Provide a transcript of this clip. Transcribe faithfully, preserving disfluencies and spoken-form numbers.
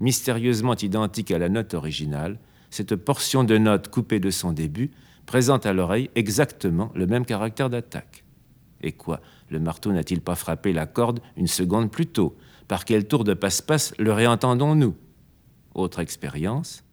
mystérieusement identique à la note originale, cette portion de note coupée de son début présente à l'oreille exactement le même caractère d'attaque. Et quoi, le marteau n'a-t-il pas frappé la corde une seconde plus tôt? Par quel tour de passe-passe le réentendons-nous? Autre expérience,